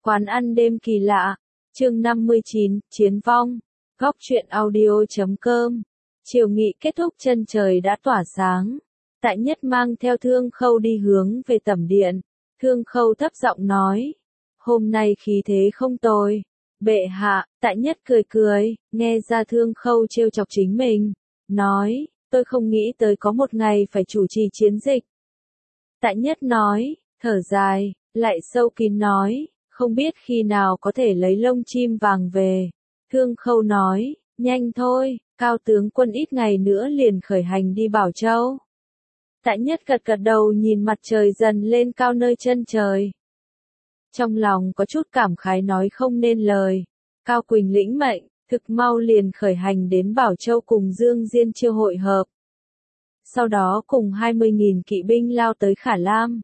Quán ăn đêm kỳ lạ, chương 59, Chiến vong, góc truyện audio.com. Chiều nghị kết thúc chân trời đã tỏa sáng. Tại Nhất mang theo Thương Khâu đi hướng về tẩm điện. Thương Khâu thấp giọng nói. Hôm nay khí thế không tồi. Bệ hạ, Tại Nhất cười cười, nghe ra Thương Khâu trêu chọc chính mình. Nói, tôi không nghĩ tới có một ngày phải chủ trì chiến dịch. Tại Nhất nói, thở dài, lại sâu kín nói. Không biết khi nào có thể lấy lông chim vàng về. Thương Khâu nói, nhanh thôi, Cao tướng quân ít ngày nữa liền khởi hành đi Bảo Châu. Tại Nhất gật gật đầu nhìn mặt trời dần lên cao nơi chân trời. Trong lòng có chút cảm khái nói không nên lời. Cao Quỳnh lĩnh mệnh, thực mau liền khởi hành đến Bảo Châu cùng Dương Diên Chiêu hội hợp. Sau đó cùng 20.000 kỵ binh lao tới Khả Lam.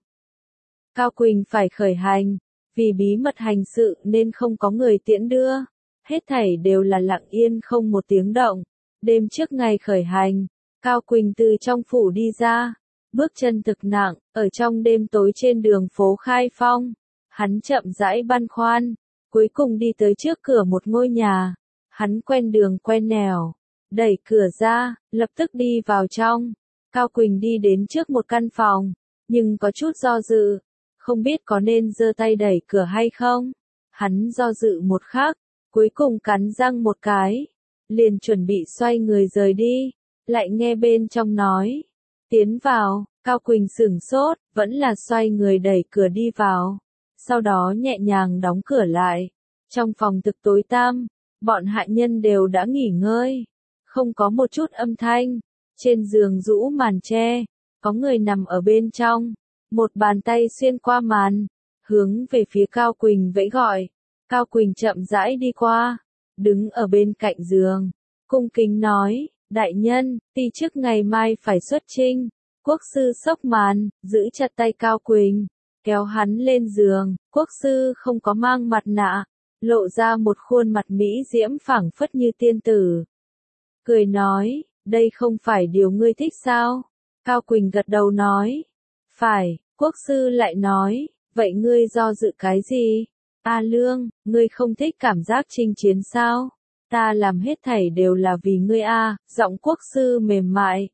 Cao Quỳnh phải khởi hành. Vì bí mật hành sự nên không có người tiễn đưa, hết thảy đều là lặng yên không một tiếng động. Đêm trước ngày khởi hành, Cao Quỳnh từ trong phủ đi ra, bước chân thực nặng, ở trong đêm tối trên đường phố Khai Phong. Hắn chậm rãi băn khoăn, cuối cùng đi tới trước cửa một ngôi nhà. Hắn quen đường quen nẻo, đẩy cửa ra, lập tức đi vào trong. Cao Quỳnh đi đến trước một căn phòng, nhưng có chút do dự. Không biết có nên giơ tay đẩy cửa hay không? Hắn do dự một khắc, cuối cùng cắn răng một cái, liền chuẩn bị xoay người rời đi, lại nghe bên trong nói, tiến vào. Cao Quỳnh sửng sốt, vẫn là xoay người đẩy cửa đi vào, sau đó nhẹ nhàng đóng cửa lại. Trong phòng thực tối tăm, bọn hạ nhân đều đã nghỉ ngơi, không có một chút âm thanh, trên giường rũ màn tre, có người nằm ở bên trong. Một bàn tay xuyên qua màn, hướng về phía Cao Quỳnh vẫy gọi. Cao Quỳnh chậm rãi đi qua, đứng ở bên cạnh giường, cung kính nói, đại nhân, ti chức ngày mai phải xuất chinh. Quốc sư xốc màn, giữ chặt tay Cao Quỳnh, kéo hắn lên giường. Quốc sư không có mang mặt nạ, lộ ra một khuôn mặt mỹ diễm phảng phất như tiên tử. Cười nói, đây không phải điều ngươi thích sao? Cao Quỳnh gật đầu nói. Phải, quốc sư lại nói, vậy ngươi do dự cái gì? A Lương, ngươi không thích cảm giác chinh chiến sao? Ta làm hết thảy đều là vì ngươi a. Giọng quốc sư mềm mại,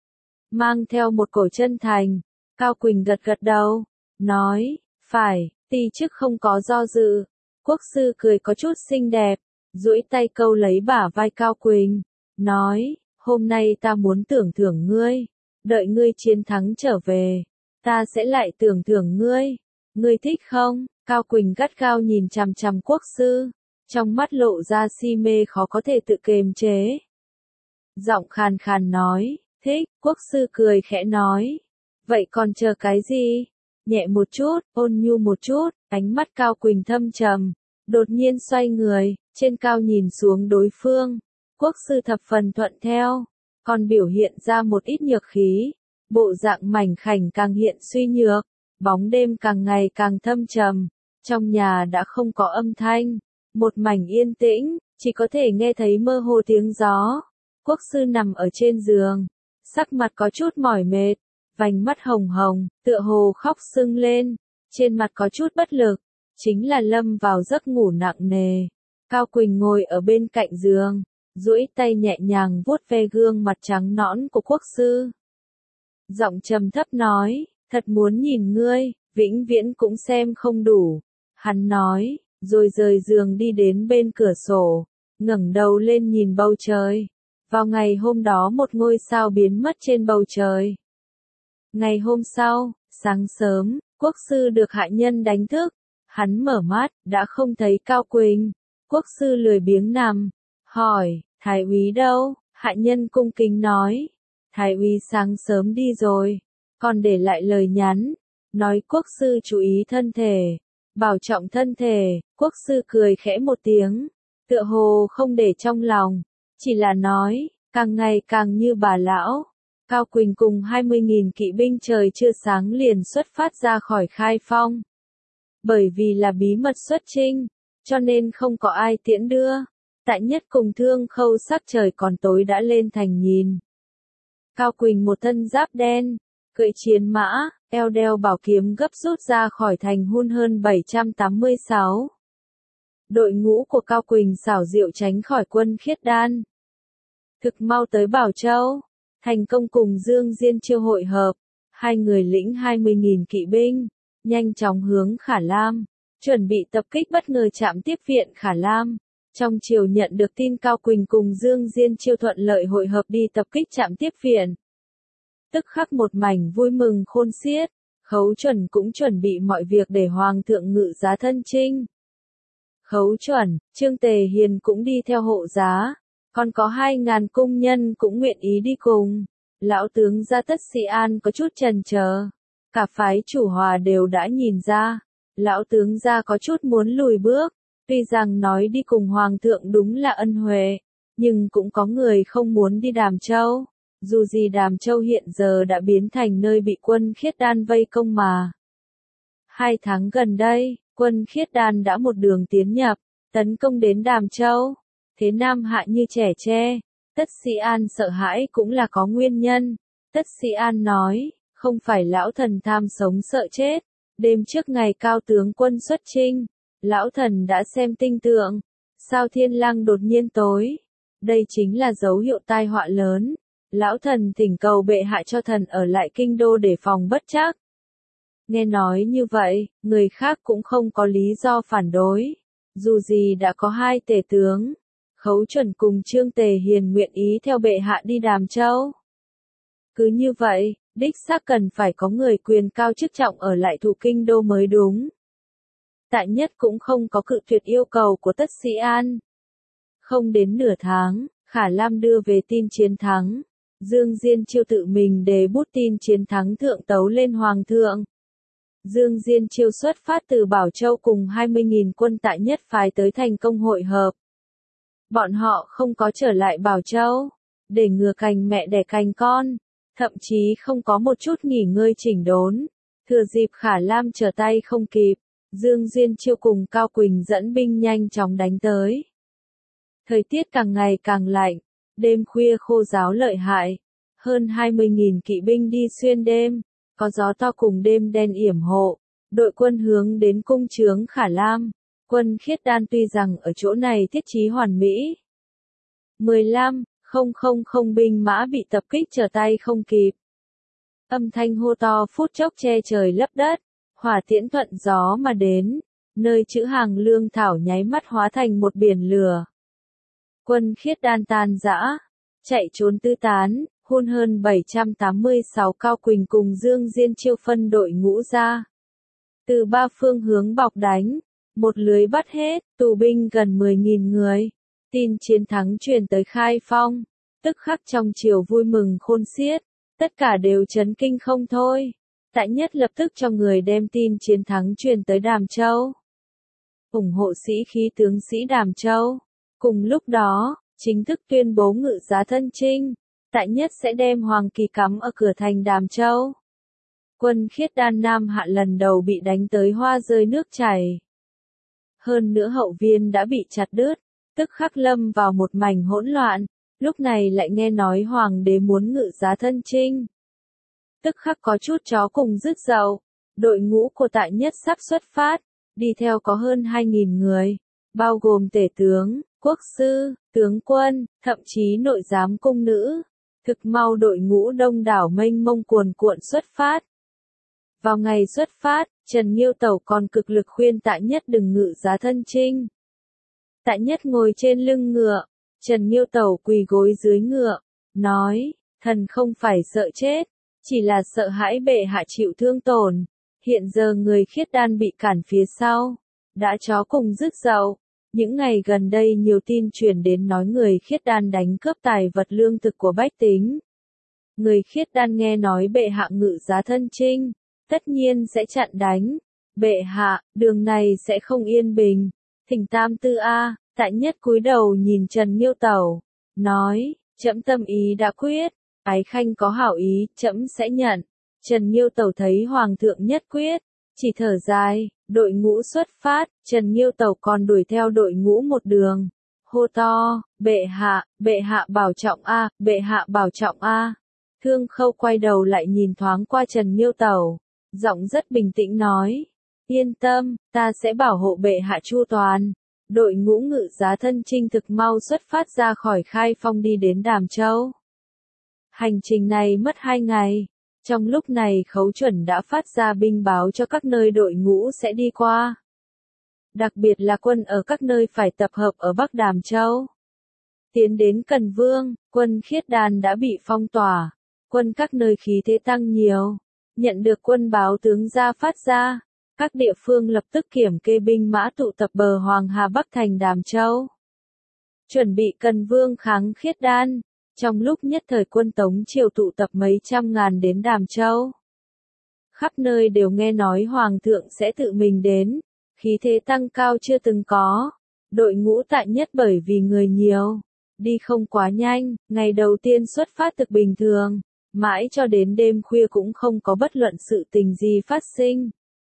mang theo một cổ chân thành. Cao Quỳnh gật gật đầu, nói, phải, ti chức không có do dự. Quốc sư cười có chút xinh đẹp, duỗi tay câu lấy bả vai Cao Quỳnh, nói, hôm nay ta muốn tưởng thưởng ngươi, đợi ngươi chiến thắng trở về. Ta sẽ lại tưởng thưởng ngươi. Ngươi thích không? Cao Quỳnh gắt gao nhìn chằm chằm quốc sư, trong mắt lộ ra si mê khó có thể tự kiềm chế. Giọng khàn khàn nói, thích. Quốc sư cười khẽ nói, vậy còn chờ cái gì? Nhẹ một chút, ôn nhu một chút. Ánh mắt Cao Quỳnh thâm trầm, đột nhiên xoay người, trên cao nhìn xuống đối phương. Quốc sư thập phần thuận theo, còn biểu hiện ra một ít nhược khí. Bộ dạng mảnh khảnh càng hiện suy nhược, bóng đêm càng ngày càng thâm trầm, trong nhà đã không có âm thanh, một mảnh yên tĩnh, chỉ có thể nghe thấy mơ hồ tiếng gió. Quốc sư nằm ở trên giường, sắc mặt có chút mỏi mệt, vành mắt hồng hồng, tựa hồ khóc sưng lên, trên mặt có chút bất lực, chính là lâm vào giấc ngủ nặng nề. Cao Quỳnh ngồi ở bên cạnh giường, duỗi tay nhẹ nhàng vuốt ve gương mặt trắng nõn của quốc sư. Giọng trầm thấp nói, thật muốn nhìn ngươi, vĩnh viễn cũng xem không đủ. Hắn nói, rồi rời giường đi đến bên cửa sổ, ngẩng đầu lên nhìn bầu trời. Vào ngày hôm đó một ngôi sao biến mất trên bầu trời. Ngày hôm sau, sáng sớm, quốc sư được hạ nhân đánh thức. Hắn mở mắt, đã không thấy Cao Quỳnh. Quốc sư lười biếng nằm, hỏi, thái úy đâu? Hạ nhân cung kính nói. Thái úy sáng sớm đi rồi, còn để lại lời nhắn, nói quốc sư chú ý thân thể, bảo trọng thân thể. Quốc sư cười khẽ một tiếng, tựa hồ không để trong lòng, chỉ là nói, càng ngày càng như bà lão. Cao Quỳnh cùng 20.000 kỵ binh trời chưa sáng liền xuất phát ra khỏi Khai Phong. Bởi vì là bí mật xuất chinh, cho nên không có ai tiễn đưa. Tại Nhất cùng Thương Khâu sắc trời còn tối đã lên thành nhìn. Cao Quỳnh một thân giáp đen, Cưỡi chiến mã, eo đeo bảo kiếm gấp rút ra khỏi thành Hun hơn 786. Đội ngũ của Cao Quỳnh xảo diệu tránh khỏi quân Khiết Đan. Thực mau tới Bảo Châu, thành công cùng Dương Diên Chiêu hội hợp, hai người lĩnh 20.000 kỵ binh, nhanh chóng hướng Khả Lam, chuẩn bị tập kích bất ngờ trạm tiếp viện Khả Lam. Trong chiều nhận được tin Cao Quỳnh cùng Dương Diên Chiêu thuận lợi hội hợp đi tập kích trạm tiếp viện. Tức khắc một mảnh vui mừng khôn xiết, Khấu Chuẩn cũng chuẩn bị mọi việc để Hoàng thượng ngự giá thân chinh. Khấu Chuẩn, Trương Tề Hiền cũng đi theo hộ giá, còn có 2.000 cung nhân cũng nguyện ý đi cùng. Lão tướng gia Tất Sĩ An có chút chần chờ, cả phái chủ hòa đều đã nhìn ra, lão tướng gia có chút muốn lùi bước, tuy rằng nói đi cùng Hoàng thượng đúng là ân huệ, nhưng cũng có người không muốn đi Đàm Châu. Dù gì Đàm Châu hiện giờ đã biến thành nơi bị quân Khiết Đan vây công mà. 2 tháng gần đây, quân Khiết Đan đã một đường tiến nhập, tấn công đến Đàm Châu. Thế Nam Hạ như trẻ tre, Tất Sĩ An sợ hãi cũng là có nguyên nhân. Tất Sĩ An nói, không phải lão thần tham sống sợ chết. Đêm trước ngày Cao tướng quân xuất chinh, lão thần đã xem tinh tượng, sao thiên lang đột nhiên tối. Đây chính là dấu hiệu tai họa lớn. Lão thần thỉnh cầu bệ hạ cho thần ở lại kinh đô để phòng bất trắc. Nghe nói như vậy, người khác cũng không có lý do phản đối. Dù gì đã có 2 tể tướng, Khấu Chuẩn cùng Trương Tề Hiền nguyện ý theo bệ hạ đi Đàm Châu. Cứ như vậy, đích xác cần phải có người quyền cao chức trọng ở lại thủ kinh đô mới đúng. Tại Nhất cũng không có cự tuyệt yêu cầu của Tất Sĩ An. Không đến nửa tháng, Khả Lam đưa về tin chiến thắng. Dương Diên Chiêu tự mình đề bút tin chiến thắng thượng tấu lên Hoàng thượng. Dương Diên Chiêu xuất phát từ Bảo Châu cùng 20.000 quân Tại Nhất phái tới thành công hội hợp. Bọn họ không có trở lại Bảo Châu, để ngừa cành mẹ đẻ cành con, thậm chí không có một chút nghỉ ngơi chỉnh đốn. Thừa dịp Khả Lam trở tay không kịp, Dương Diên Chiêu cùng Cao Quỳnh dẫn binh nhanh chóng đánh tới. Thời tiết càng ngày càng lạnh, đêm khuya khô ráo lợi hại, hơn 20.000 kỵ binh đi xuyên đêm, có gió to cùng đêm đen yểm hộ, đội quân hướng đến cung trướng Khả Lam. Quân Khiết Đan tuy rằng ở chỗ này thiết trí hoàn mỹ. 15,000 binh mã bị tập kích trở tay không kịp. Âm thanh hô to phút chốc che trời lấp đất, hỏa tiễn thuận gió mà đến, nơi trữ hàng lương thảo nháy mắt hóa thành một biển lửa. Quân Khiết Đan tan rã, chạy trốn tứ tán, Hun hơn 786 Cao Quỳnh cùng Dương Diên Chiêu phân đội ngũ ra. Từ 3 phương hướng bọc đánh, một lưới bắt hết, tù binh gần 10.000 người. Tin chiến thắng truyền tới Khai Phong, tức khắc trong chiều vui mừng khôn xiết, tất cả đều chấn kinh không thôi. Tại Nhất lập tức cho người đem tin chiến thắng truyền tới Đàm Châu, ủng hộ sĩ khí tướng sĩ Đàm Châu. Cùng lúc đó, chính thức tuyên bố ngự giá thân chinh, Tại Nhất sẽ đem hoàng kỳ cắm ở cửa thành Đàm Châu. Quân Khiết Đan Nam Hạ lần đầu bị đánh tới hoa rơi nước chảy. Hơn nữa hậu viên đã bị chặt đứt, tức khắc lâm vào một mảnh hỗn loạn, lúc này lại nghe nói hoàng đế muốn ngự giá thân chinh. Tức khắc có chút chó cùng rứt dậu, đội ngũ của Tại Nhất sắp xuất phát, đi theo có hơn 2.000 người, bao gồm tể tướng, quốc sư, tướng quân, thậm chí nội giám cung nữ. Thực mau đội ngũ đông đảo mênh mông cuồn cuộn xuất phát. Vào ngày xuất phát, Trần Nghiêu Tẩu còn cực lực khuyên Tại Nhất đừng ngự giá thân chinh. Tại Nhất ngồi trên lưng ngựa, Trần Nghiêu Tẩu quỳ gối dưới ngựa, nói, thần không phải sợ chết, chỉ là sợ hãi bệ hạ chịu thương tổn. Hiện giờ người Khiết Đan bị cản phía sau, đã chó cùng rứt dậu. Những ngày gần đây nhiều tin truyền đến nói người Khiết Đan đánh cướp tài vật lương thực của bách tính. Người Khiết Đan nghe nói bệ hạ ngự giá thân chinh, tất nhiên sẽ chặn đánh. Bệ hạ, đường này sẽ không yên bình. Thỉnh tam tư a. Tại Nhất cúi đầu nhìn Trần Nghiêu Tẩu, nói, trẫm tâm ý đã quyết, ái khanh có hảo ý, trẫm sẽ nhận. Trần Nghiêu Tẩu thấy hoàng thượng nhất quyết, chỉ thở dài, đội ngũ xuất phát, Trần Nghiêu Tẩu còn đuổi theo đội ngũ một đường, hô to, bệ hạ bảo trọng a, bệ hạ bảo trọng a. Thương Khâu quay đầu lại nhìn thoáng qua Trần Miêu Tẩu, giọng rất bình tĩnh nói, yên tâm, ta sẽ bảo hộ bệ hạ chu toàn. Đội ngũ ngự giá thân chinh thực mau xuất phát ra khỏi Khai Phong đi đến Đàm Châu. Hành trình này mất 2 ngày. Trong lúc này Khấu Chuẩn đã phát ra binh báo cho các nơi đội ngũ sẽ đi qua. Đặc biệt là quân ở các nơi phải tập hợp ở Bắc Đàm Châu. Tiến đến Cần Vương, quân Khiết Đan đã bị phong tỏa. Quân các nơi khí thế tăng nhiều. Nhận được quân báo tướng ra phát ra, các địa phương lập tức kiểm kê binh mã tụ tập bờ Hoàng Hà Bắc thành Đàm Châu. Chuẩn bị Cần Vương kháng Khiết Đan. Trong lúc nhất thời quân Tống triều tụ tập mấy trăm ngàn đến Đàm Châu. Khắp nơi đều nghe nói Hoàng thượng sẽ tự mình đến, khí thế tăng cao chưa từng có. Đội ngũ tại nhất bởi vì người nhiều, đi không quá nhanh, ngày đầu tiên xuất phát thực bình thường, mãi cho đến đêm khuya cũng không có bất luận sự tình gì phát sinh.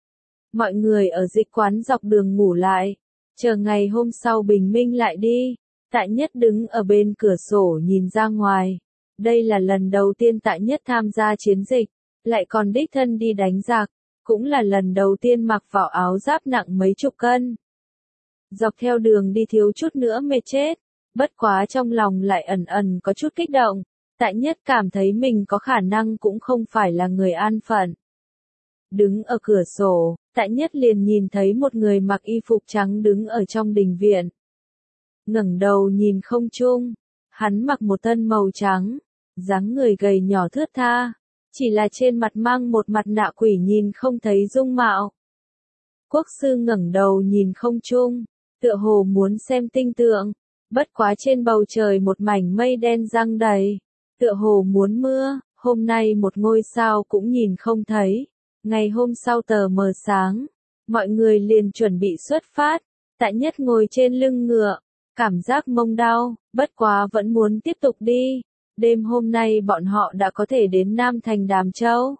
Mọi người ở dịch quán dọc đường ngủ lại, chờ ngày hôm sau bình minh lại đi. Tại Nhất đứng ở bên cửa sổ nhìn ra ngoài. Đây là lần đầu tiên Tại Nhất tham gia chiến dịch, lại còn đích thân đi đánh giặc, cũng là lần đầu tiên mặc vào áo giáp nặng mấy chục cân. Dọc theo đường đi thiếu chút nữa mệt chết, bất quá trong lòng lại ẩn ẩn có chút kích động. Tại Nhất cảm thấy mình có khả năng cũng không phải là người an phận. Đứng ở cửa sổ, Tại Nhất liền nhìn thấy một người mặc y phục trắng đứng ở trong đình viện. Ngẩng đầu nhìn không trung, hắn mặc một thân màu trắng, dáng người gầy nhỏ thướt tha, chỉ là trên mặt mang một mặt nạ quỷ nhìn không thấy dung mạo. Quốc sư ngẩng đầu nhìn không trung, tựa hồ muốn xem tinh tượng, bất quá trên bầu trời một mảnh mây đen giăng đầy, tựa hồ muốn mưa, hôm nay một ngôi sao cũng nhìn không thấy. Ngày hôm sau tờ mờ sáng, mọi người liền chuẩn bị xuất phát, Tại Nhất ngồi trên lưng ngựa. Cảm giác mông đau, bất quá vẫn muốn tiếp tục đi. Đêm hôm nay bọn họ đã có thể đến Nam thành Đàm Châu.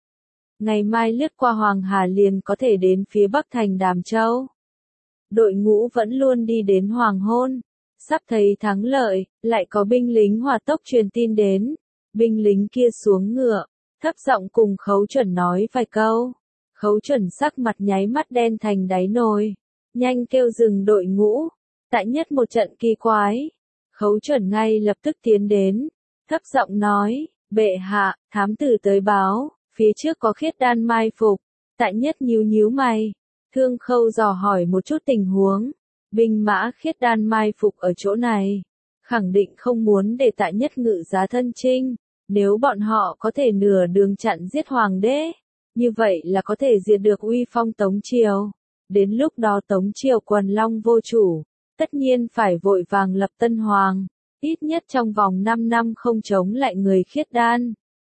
Ngày mai lướt qua Hoàng Hà liền có thể đến phía Bắc thành Đàm Châu. Đội ngũ vẫn luôn đi đến hoàng hôn. Sắp thấy thắng lợi, lại có binh lính hỏa tốc truyền tin đến. Binh lính kia xuống ngựa, thấp giọng cùng Khấu Chuẩn nói vài câu. Khấu Chuẩn sắc mặt nháy mắt đen thành đáy nồi. Nhanh kêu dừng đội ngũ. Tại Nhất một trận kỳ quái, Khấu Chuẩn ngay lập tức tiến đến, thấp giọng nói, bệ hạ, thám tử tới báo, phía trước có Khiết Đan mai phục. Tại Nhất nhíu nhíu mày, Thương Khâu dò hỏi một chút tình huống, binh mã Khiết Đan mai phục ở chỗ này, khẳng định không muốn để Tại Nhất ngự giá thân chinh, nếu bọn họ có thể nửa đường chặn giết hoàng đế, như vậy là có thể diệt được uy phong Tống triều, đến lúc đó Tống triều quần long vô chủ. Tất nhiên phải vội vàng lập tân hoàng, ít nhất trong vòng 5 năm không chống lại người Khiết Đan.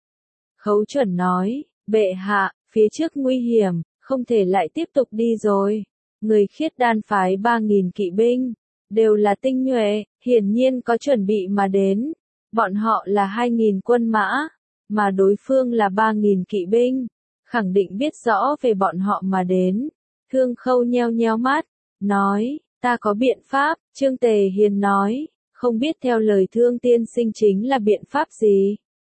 Khấu Chuẩn nói, bệ hạ, phía trước nguy hiểm, không thể lại tiếp tục đi rồi. Người Khiết Đan phái 3.000 kỵ binh, đều là tinh nhuệ, hiển nhiên có chuẩn bị mà đến. Bọn họ là 2.000 quân mã, mà đối phương là 3.000 kỵ binh, khẳng định biết rõ về bọn họ mà đến. Thương Khâu nheo nheo mắt, nói, ta có biện pháp, Trương Tề Hiền nói, không biết theo lời Thương tiên sinh chính là biện pháp gì.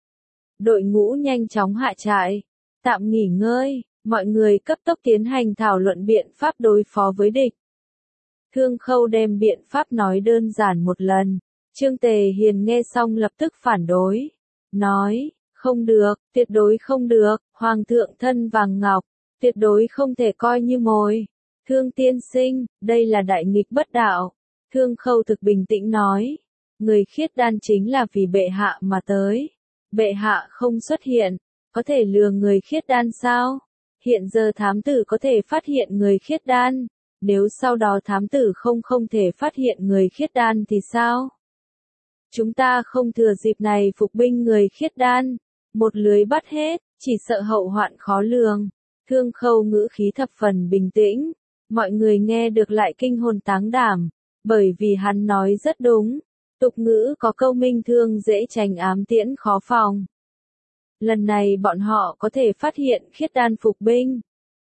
Đội ngũ nhanh chóng hạ trại, tạm nghỉ ngơi, mọi người cấp tốc tiến hành thảo luận biện pháp đối phó với địch. Thương Khâu đem biện pháp nói đơn giản một lần, Trương Tề Hiền nghe xong lập tức phản đối, nói, không được, tuyệt đối không được, Hoàng thượng thân vàng ngọc, tuyệt đối không thể coi như mồi. Thương tiên sinh, đây là đại nghịch bất đạo. Thương Khâu thực bình tĩnh nói, người Khiết Đan chính là vì bệ hạ mà tới. Bệ hạ không xuất hiện, có thể lừa người Khiết Đan sao? Hiện giờ thám tử có thể phát hiện người Khiết Đan, nếu sau đó thám tử không thể phát hiện người Khiết Đan thì sao? Chúng ta không thừa dịp này phục binh người Khiết Đan, một lưới bắt hết, chỉ sợ hậu hoạn khó lường. Thương Khâu ngữ khí thập phần bình tĩnh. Mọi người nghe được lại kinh hồn táng đảm, bởi vì hắn nói rất đúng. Tục ngữ có câu minh thương dễ tránh ám tiễn khó phòng. Lần này bọn họ có thể phát hiện Khiết Đan phục binh.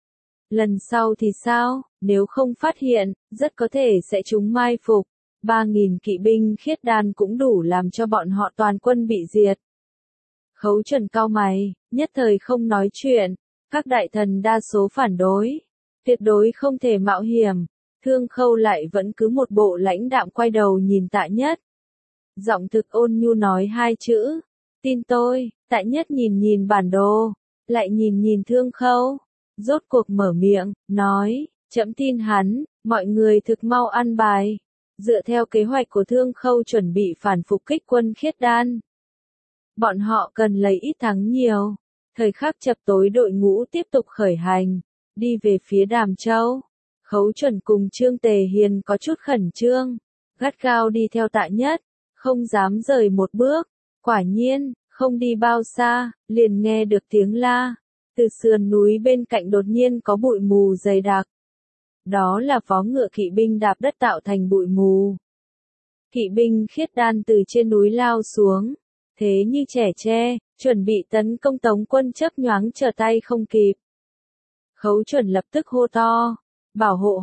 Lần sau thì sao, nếu không phát hiện, rất có thể sẽ trúng mai phục. 3.000 kỵ binh Khiết Đan cũng đủ làm cho bọn họ toàn quân bị diệt. Khấu Chuẩn cau mày, nhất thời không nói chuyện, các đại thần đa số phản đối, tuyệt đối không thể mạo hiểm, Thương Khâu lại vẫn cứ một bộ lãnh đạm quay đầu nhìn Tạ Nhất. Giọng thực ôn nhu nói hai chữ, tin tôi, Tạ Nhất nhìn nhìn bản đồ, lại nhìn nhìn Thương Khâu, rốt cuộc mở miệng, nói, trẫm tin hắn, mọi người thực mau ăn bài. Dựa theo kế hoạch của Thương Khâu chuẩn bị phản phục kích quân Khiết Đan. Bọn họ cần lấy ít thắng nhiều. Thời khắc chập tối đội ngũ tiếp tục khởi hành, đi về phía Đàm Châu. Khấu Chuẩn cùng Trương Tề Hiền có chút khẩn trương, gắt gao đi theo Tạ Nhất, không dám rời một bước. Quả nhiên, không đi bao xa, liền nghe được tiếng la. Từ sườn núi bên cạnh đột nhiên có bụi mù dày đặc. Đó là vó ngựa kỵ binh đạp đất tạo thành bụi mù. Kỵ binh Khiết Đan từ trên núi lao xuống, thế như trẻ tre, chuẩn bị tấn công Tống quân chớp nhoáng trở tay không kịp. Khấu Chuẩn lập tức hô to, bảo hộ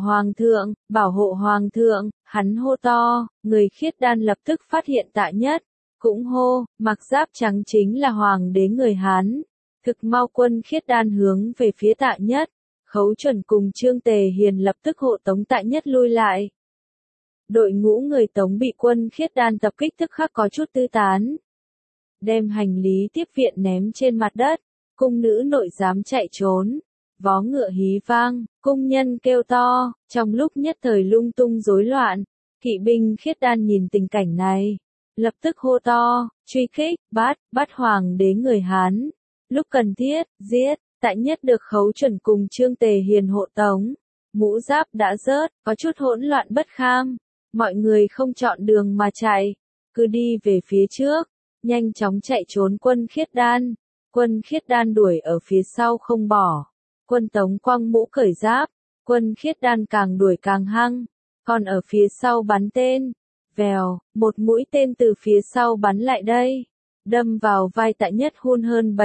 hoàng thượng, hắn hô to, người Khiết Đan lập tức phát hiện Tạ Nhất, cũng hô, mặc giáp trắng chính là hoàng đế người Hán. Thực mau quân Khiết Đan hướng về phía Tạ Nhất, Khấu Chuẩn cùng Trương Tề Hiền lập tức hộ tống Tạ Nhất lui lại. Đội ngũ người Tống bị quân Khiết Đan tập kích tức khắc có chút tư tán. Đem hành lý tiếp viện ném trên mặt đất, cung nữ nội dám chạy trốn. Vó ngựa hí vang, cung nhân kêu to, trong lúc nhất thời lung tung rối loạn. Kỵ binh Khiết Đan nhìn tình cảnh này, lập tức hô to, truy kích, bắt hoàng đế người Hán. Lúc cần thiết, giết. Tạ Nhất được Khấu Chuẩn cùng Trương Tề Hiền hộ tống. Mũ giáp đã rớt, có chút hỗn loạn bất kham. Mọi người không chọn đường mà chạy, cứ đi về phía trước, nhanh chóng chạy trốn quân Khiết Đan. Quân Khiết Đan đuổi ở phía sau không bỏ. Quân Tống quăng mũ cởi giáp, quân Khiết Đan càng đuổi càng hăng, còn ở phía sau bắn tên. Vèo, một mũi tên từ phía sau bắn lại đây, đâm vào vai Tạ Nhất hun hơn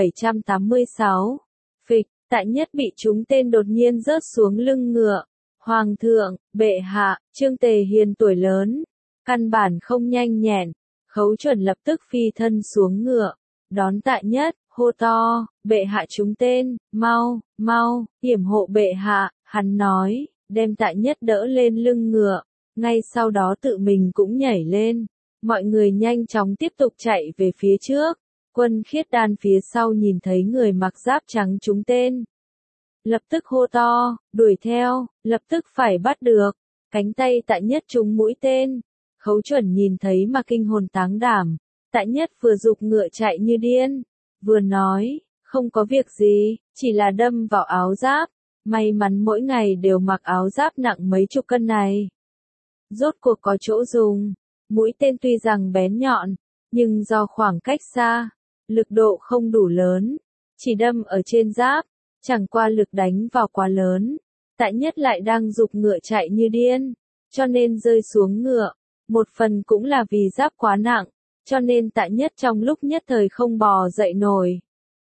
786. Phịch, Tạ Nhất bị trúng tên đột nhiên rớt xuống lưng ngựa. Hoàng thượng, bệ hạ, Trương Tề Hiền tuổi lớn, căn bản không nhanh nhẹn. Khấu Chuẩn lập tức phi thân xuống ngựa, đón Tạ Nhất, hô to, bệ hạ trúng tên, mau, yểm hộ bệ hạ. Hắn nói, đem Tạ Nhất đỡ lên lưng ngựa, ngay sau đó tự mình cũng nhảy lên. Mọi người nhanh chóng tiếp tục chạy về phía trước. Quân Khiết Đan phía sau nhìn thấy người mặc giáp trắng trúng tên, lập tức hô to, đuổi theo, lập tức phải bắt được. Cánh tay Tạ Nhất trúng mũi tên. Khấu Chuẩn nhìn thấy mà kinh hồn táng đảm. Tạ Nhất vừa giục ngựa chạy như điên, vừa nói, không có việc gì, chỉ là đâm vào áo giáp. May mắn mỗi ngày đều mặc áo giáp nặng mấy chục cân này. Rốt cuộc có chỗ dùng. Mũi tên tuy rằng bén nhọn, nhưng do khoảng cách xa, lực độ không đủ lớn, chỉ đâm ở trên giáp, chẳng qua lực đánh vào quá lớn. Tạ Nhất lại đang giục ngựa chạy như điên, cho nên rơi xuống ngựa. Một phần cũng là vì giáp quá nặng, cho nên Tạ Nhất trong lúc nhất thời không bò dậy nổi.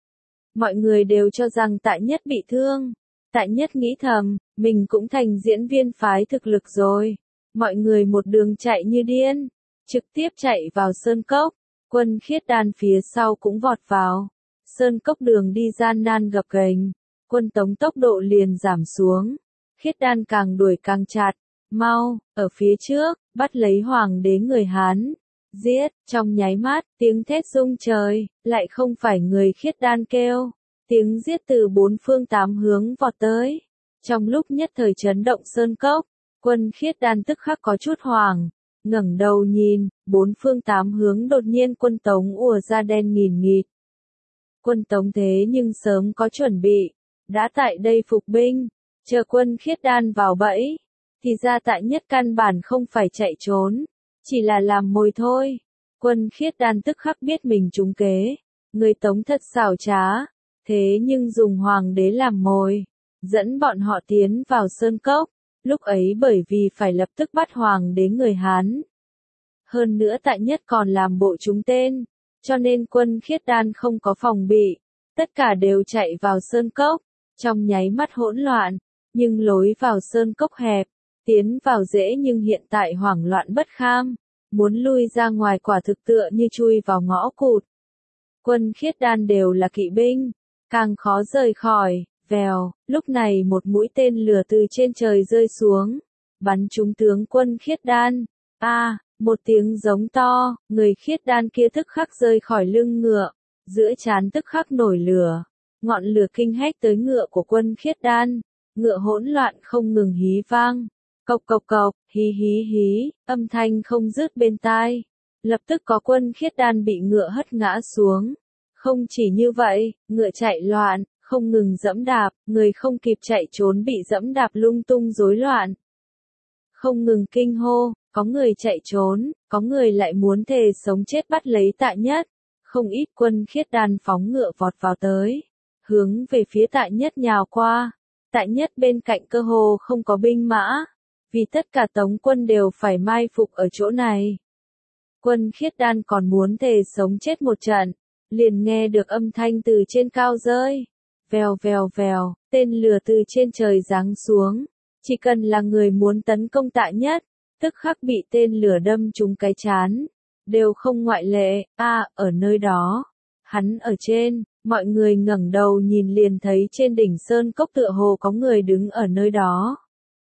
Mọi người đều cho rằng Tạ Nhất bị thương. Tạ Nhất nghĩ thầm, mình cũng thành diễn viên phái thực lực rồi. Mọi người một đường chạy như điên, trực tiếp chạy vào sơn cốc. Quân Khiết Đan phía sau cũng vọt vào. Sơn cốc đường đi gian nan gập ghềnh, quân Tống tốc độ liền giảm xuống. Khiết Đan càng đuổi càng chặt, mau, ở phía trước, bắt lấy hoàng đế người Hán. Giết, trong nháy mắt, tiếng thét rung trời, lại không phải người Khiết Đan kêu. Tiếng giết từ bốn phương tám hướng vọt tới. Trong lúc nhất thời chấn động sơn cốc, quân Khiết Đan tức khắc có chút hoảng. Ngẩng đầu nhìn, bốn phương tám hướng đột nhiên quân Tống ùa ra đen nghìn nghịt. Quân Tống thế nhưng sớm có chuẩn bị, đã tại đây phục binh, chờ quân Khiết Đan vào bẫy, thì ra Tạ Nhất căn bản không phải chạy trốn, chỉ là làm mồi thôi. Quân Khiết Đan tức khắc biết mình trúng kế, người Tống thật xảo trá, thế nhưng dùng hoàng đế làm mồi, dẫn bọn họ tiến vào sơn cốc. Lúc ấy bởi vì phải lập tức bắt hoàng đế người Hán. Hơn nữa Tạ Nhất còn làm bộ trúng tên, cho nên quân Khiết Đan không có phòng bị. Tất cả đều chạy vào sơn cốc, trong nháy mắt hỗn loạn, nhưng lối vào sơn cốc hẹp, tiến vào dễ nhưng hiện tại hoảng loạn bất kham. Muốn lui ra ngoài quả thực tựa như chui vào ngõ cụt. Quân khiết đan đều là kỵ binh, càng khó rời khỏi. Vèo, lúc này một mũi tên lửa từ trên trời rơi xuống, bắn trúng tướng quân khiết đan. Một tiếng giống to, người khiết đan kia tức khắc rơi khỏi lưng ngựa, giữa trán tức khắc nổi lửa, ngọn lửa kinh hét tới ngựa của quân khiết đan, ngựa hỗn loạn không ngừng hí vang, cộc cộc cộc, hí hí hí, âm thanh không dứt bên tai. Lập tức có quân khiết đan bị ngựa hất ngã xuống. Không chỉ như vậy, ngựa chạy loạn, không ngừng dẫm đạp, người không kịp chạy trốn bị dẫm đạp lung tung rối loạn. Không ngừng kinh hô, có người chạy trốn, có người lại muốn thề sống chết bắt lấy Tạ Nhất. Không ít quân khiết đan phóng ngựa vọt vào tới, hướng về phía Tạ Nhất nhào qua. Tạ Nhất bên cạnh cơ hồ không có binh mã, vì tất cả tống quân đều phải mai phục ở chỗ này. Quân khiết đan còn muốn thề sống chết một trận, liền nghe được âm thanh từ trên cao rơi. Vèo vèo vèo, tên lửa từ trên trời giáng xuống. Chỉ cần là người muốn tấn công Tạ Nhất, tức khắc bị tên lửa đâm trúng cái trán. Đều không ngoại lệ, ở nơi đó. Hắn ở trên, mọi người ngẩng đầu nhìn liền thấy trên đỉnh sơn cốc tựa hồ có người đứng ở nơi đó.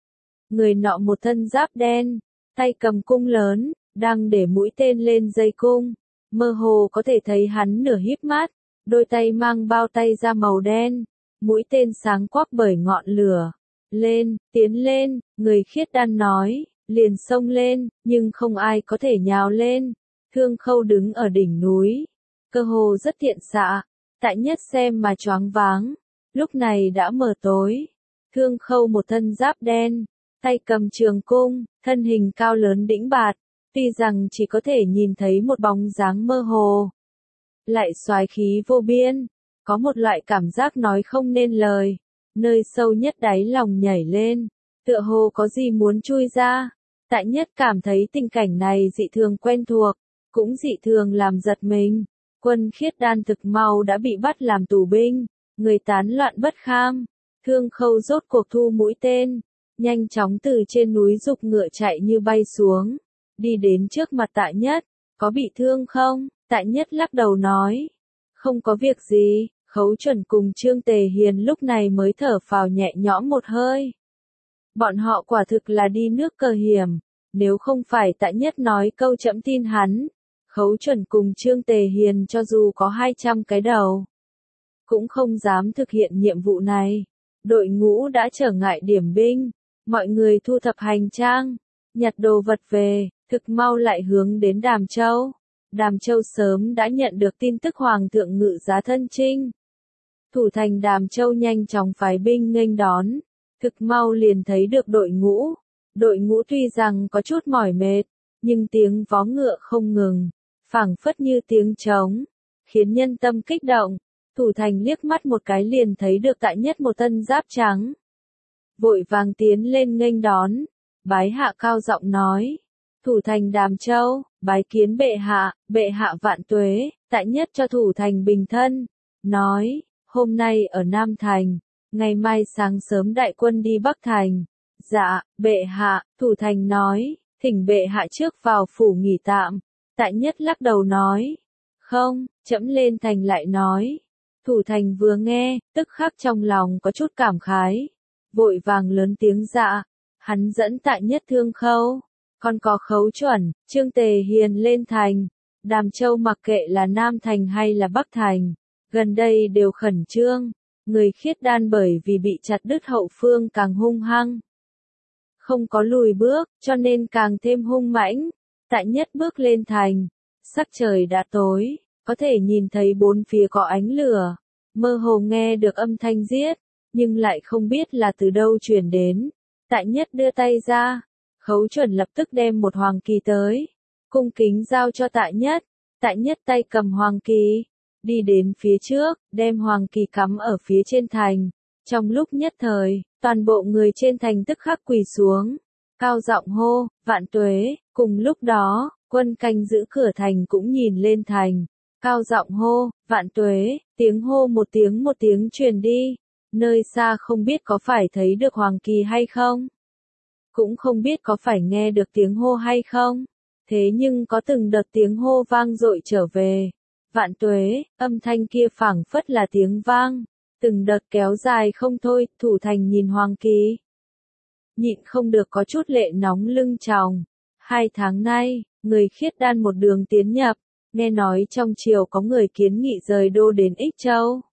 Người nọ một thân giáp đen, tay cầm cung lớn, đang để mũi tên lên dây cung. Mơ hồ có thể thấy hắn nửa híp mắt, đôi tay mang bao tay da màu đen, mũi tên sáng quắc bởi ngọn lửa. Lên, tiến lên, người khiết đan nói, liền xông lên, nhưng không ai có thể nhào lên. Thương Khâu đứng ở đỉnh núi, cơ hồ rất tiện xạ, Tạ Nhất xem mà choáng váng. Lúc này đã mờ tối, Thương Khâu một thân giáp đen, tay cầm trường cung, thân hình cao lớn đĩnh bạt, tuy rằng chỉ có thể nhìn thấy một bóng dáng mơ hồ, lại soái khí vô biên, có một loại cảm giác nói không nên lời, nơi sâu nhất đáy lòng nhảy lên, tựa hồ có gì muốn chui ra. Tạ Nhất cảm thấy tình cảnh này dị thường quen thuộc, cũng dị thường làm giật mình. Quân khiết đan thực mau đã bị bắt làm tù binh, người tán loạn bất kham. Thương Khâu rốt cuộc thu mũi tên, nhanh chóng từ trên núi giục ngựa chạy như bay xuống, đi đến trước mặt Tạ Nhất. Có bị thương không? Tạ Nhất lắc đầu nói, không có việc gì. Khấu Chuẩn cùng Trương Tề Hiền lúc này mới thở phào nhẹ nhõm một hơi. Bọn họ quả thực là đi nước cờ hiểm, nếu không phải Tạ Nhất nói câu trẫm tin hắn, Khấu Chuẩn cùng Trương Tề Hiền cho dù có 200 cái đầu, cũng không dám thực hiện nhiệm vụ này. Đội ngũ đã trở ngại điểm binh, mọi người thu thập hành trang, nhặt đồ vật về, thực mau lại hướng đến Đàm Châu. Đàm Châu sớm đã nhận được tin tức Hoàng thượng ngự giá thân chinh. Thủ thành Đàm Châu nhanh chóng phái binh nghênh đón, thực mau liền thấy được đội ngũ. Đội ngũ tuy rằng có chút mỏi mệt, nhưng tiếng vó ngựa không ngừng, phảng phất như tiếng trống, khiến nhân tâm kích động. Thủ thành liếc mắt một cái liền thấy được Tạ Nhất một thân giáp trắng, vội vàng tiến lên nghênh đón, bái hạ cao giọng nói: Thủ thành Đàm Châu, bái kiến bệ hạ vạn tuế. Tạ Nhất cho thủ thành bình thân, nói: hôm nay ở Nam Thành, ngày mai sáng sớm đại quân đi Bắc Thành. Dạ, bệ hạ. Thủ thành nói, thỉnh bệ hạ trước vào phủ nghỉ tạm. Tạ Nhất lắc đầu nói, không, trẫm lên thành lại nói. Thủ thành vừa nghe, tức khắc trong lòng có chút cảm khái, vội vàng lớn tiếng dạ. Hắn dẫn Tạ Nhất, Thương Khâu, còn có Khấu Chuẩn, Trương Tề Hiền lên thành. Đàm Châu mặc kệ là Nam Thành hay là Bắc Thành, gần đây đều khẩn trương. Người khiết đan bởi vì bị chặt đứt hậu phương càng hung hăng, không có lùi bước, cho nên càng thêm hung mãnh. Tạ Nhất bước lên thành, sắc trời đã tối, có thể nhìn thấy bốn phía có ánh lửa, mơ hồ nghe được âm thanh giết, nhưng lại không biết là từ đâu truyền đến. Tạ Nhất đưa tay ra, Khấu Chuẩn lập tức đem một hoàng kỳ tới, cung kính giao cho Tạ Nhất. Tạ Nhất tay cầm hoàng kỳ, đi đến phía trước, đem hoàng kỳ cắm ở phía trên thành. Trong lúc nhất thời, toàn bộ người trên thành tức khắc quỳ xuống, cao giọng hô, vạn tuế. Cùng lúc đó, quân canh giữ cửa thành cũng nhìn lên thành, cao giọng hô, vạn tuế. Tiếng hô một tiếng truyền đi, nơi xa không biết có phải thấy được hoàng kỳ hay không, cũng không biết có phải nghe được tiếng hô hay không, thế nhưng có từng đợt tiếng hô vang dội trở về, Vạn tuế, âm thanh kia phảng phất là tiếng vang, từng đợt kéo dài không thôi, Thủ Thành nhìn Hoàng Kỳ. Nhịn không được có chút lệ nóng lưng tròng. 2 tháng nay, người khiết đan một đường tiến nhập, nghe nói trong triều có người kiến nghị rời đô đến Ích Châu.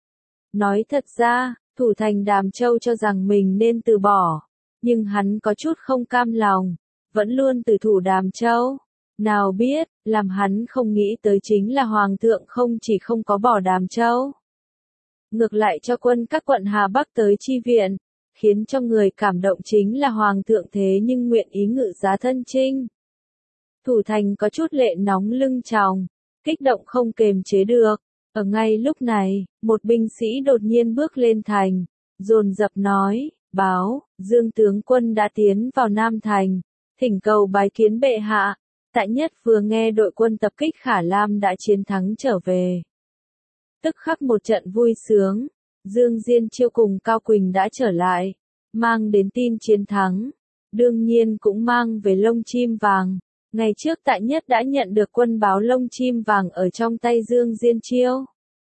Nói thật ra, Thủ Thành Đàm Châu cho rằng mình nên từ bỏ, nhưng hắn có chút không cam lòng, vẫn luôn từ thủ Đàm Châu. Nào biết, làm hắn không nghĩ tới chính là Hoàng thượng không chỉ không có bỏ Đàm Châu. Ngược lại cho quân các quận Hà Bắc tới chi viện, khiến cho người cảm động chính là Hoàng thượng thế nhưng nguyện ý ngự giá thân chinh. Thủ Thành có chút lệ nóng lưng tròng, kích động không kềm chế được. Ở ngay lúc này, một binh sĩ đột nhiên bước lên thành, dồn dập nói, báo, Dương tướng quân đã tiến vào Nam Thành, thỉnh cầu bái kiến bệ hạ. Tại Nhất vừa nghe đội quân tập kích Khả Lam đã chiến thắng trở về. Tức khắc một trận vui sướng, Dương Diên Chiêu cùng Cao Quỳnh đã trở lại, mang đến tin chiến thắng, đương nhiên cũng mang về lông chim vàng. Ngày trước Tại Nhất đã nhận được quân báo lông chim vàng ở trong tay Dương Diên Chiêu.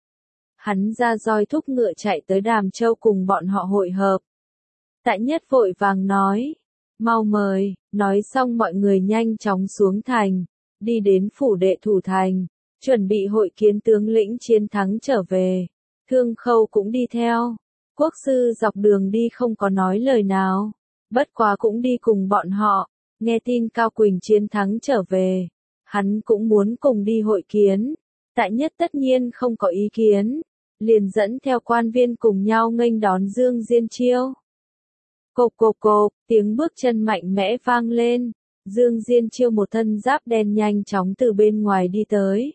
Hắn ra roi thúc ngựa chạy tới Đàm Châu cùng bọn họ hội hợp. Tại Nhất vội vàng nói, mau mời, nói xong mọi người nhanh chóng xuống thành, đi đến phủ đệ Thủ Thành, chuẩn bị hội kiến tướng lĩnh chiến thắng trở về. Thương Khâu cũng đi theo. Quốc sư dọc đường đi không có nói lời nào, bất quá cũng đi cùng bọn họ. Nghe tin Cao Quỳnh chiến thắng trở về, hắn cũng muốn cùng đi hội kiến. Tại Nhất tất nhiên không có ý kiến, liền dẫn theo quan viên cùng nhau nghênh đón Dương Diên Chiêu. Cộp cộp cộp, tiếng bước chân mạnh mẽ vang lên, Dương Diên Chiêu một thân giáp đen nhanh chóng từ bên ngoài đi tới.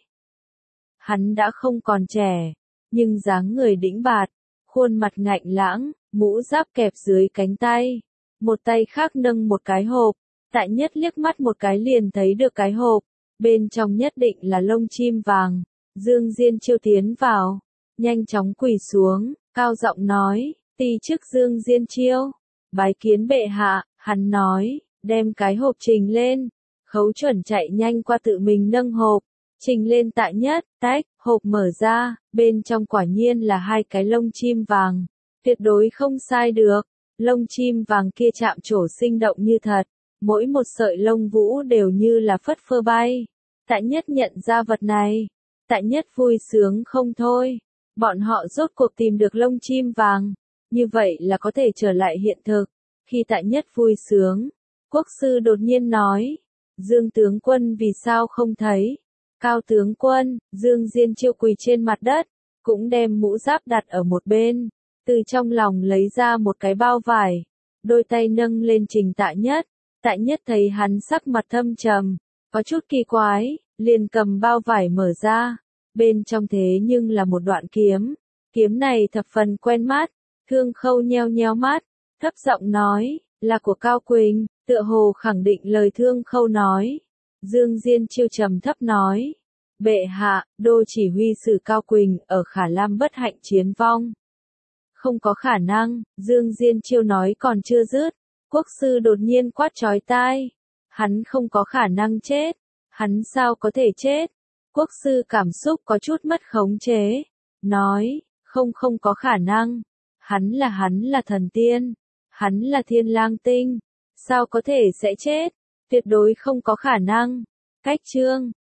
Hắn đã không còn trẻ, nhưng dáng người đĩnh bạt, khuôn mặt ngạnh lãng, mũ giáp kẹp dưới cánh tay, một tay khác nâng một cái hộp. Tại Nhất liếc mắt một cái liền thấy được cái hộp, bên trong nhất định là lông chim vàng. Dương Diên Chiêu tiến vào, nhanh chóng quỳ xuống, cao giọng nói, ti chức Dương Diên Chiêu, bái kiến bệ hạ. Hắn nói, đem cái hộp trình lên. Khấu Chuẩn chạy nhanh qua tự mình nâng hộp, trình lên Tại Nhất, tách, hộp mở ra, bên trong quả nhiên là 2 cái lông chim vàng, tuyệt đối không sai được. Lông chim vàng kia chạm trổ sinh động như thật, mỗi một sợi lông vũ đều như là phất phơ bay. Tại Nhất nhận ra vật này, Tại Nhất vui sướng không thôi. Bọn họ rốt cuộc tìm được lông chim vàng, như vậy là có thể trở lại hiện thực. Khi Tại Nhất vui sướng, quốc sư đột nhiên nói, Dương tướng quân vì sao không thấy? Cao tướng quân, Dương Diên Chiêu quỳ trên mặt đất, cũng đem mũ giáp đặt ở một bên, từ trong lòng lấy ra một cái bao vải, đôi tay nâng lên trình Tại Nhất. Tại Nhất thấy hắn sắc mặt thâm trầm, có chút kỳ quái, liền cầm bao vải mở ra, bên trong thế nhưng là một đoạn kiếm, kiếm này thập phần quen mắt. Thương Khâu nheo nheo mắt, thấp giọng nói, là của Cao Quỳnh, tựa hồ khẳng định lời Thương Khâu nói. Dương Diên Chiêu trầm thấp nói, bệ hạ, đô chỉ huy sử Cao Quỳnh ở Khả Lam bất hạnh chiến vong. Không có khả năng, Dương Diên Chiêu nói còn chưa dứt, quốc sư đột nhiên quát chói tai, hắn không có khả năng chết, hắn sao có thể chết? Quốc sư cảm xúc có chút mất khống chế, nói, không có khả năng, hắn là thần tiên, hắn là Thiên Lang Tinh, sao có thể sẽ chết, tuyệt đối không có khả năng. Cách chương